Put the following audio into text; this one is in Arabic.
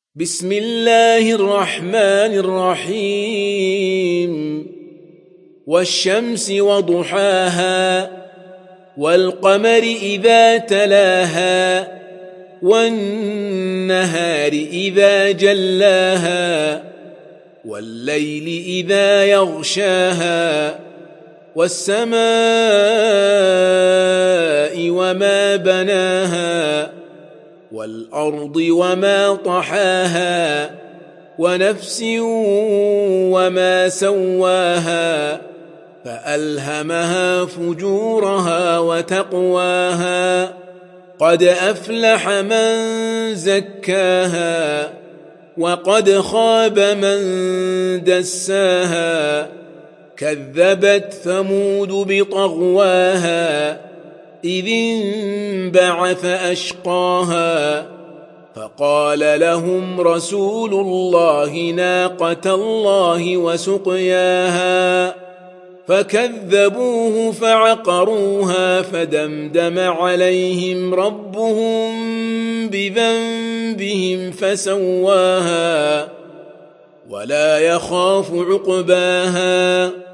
بسم الله الرحمن الرحيم والشمس وضحاها والقمر إذا تلاها والنهار إذا جلاها والليل إذا يغشاها والسماء وما بناها والأرض وما طحاها ونفس وما سواها فألهمها فجورها وتقواها قد أفلح من زكاها وقد خاب من دساها كذبت ثمود بطغواها إذ انبعث أشقاها فقال لهم رسول الله ناقة الله وسقياها فكذبوه فعقروها فدمدم عليهم ربهم بذنبهم فسواها ولا يخاف عقباها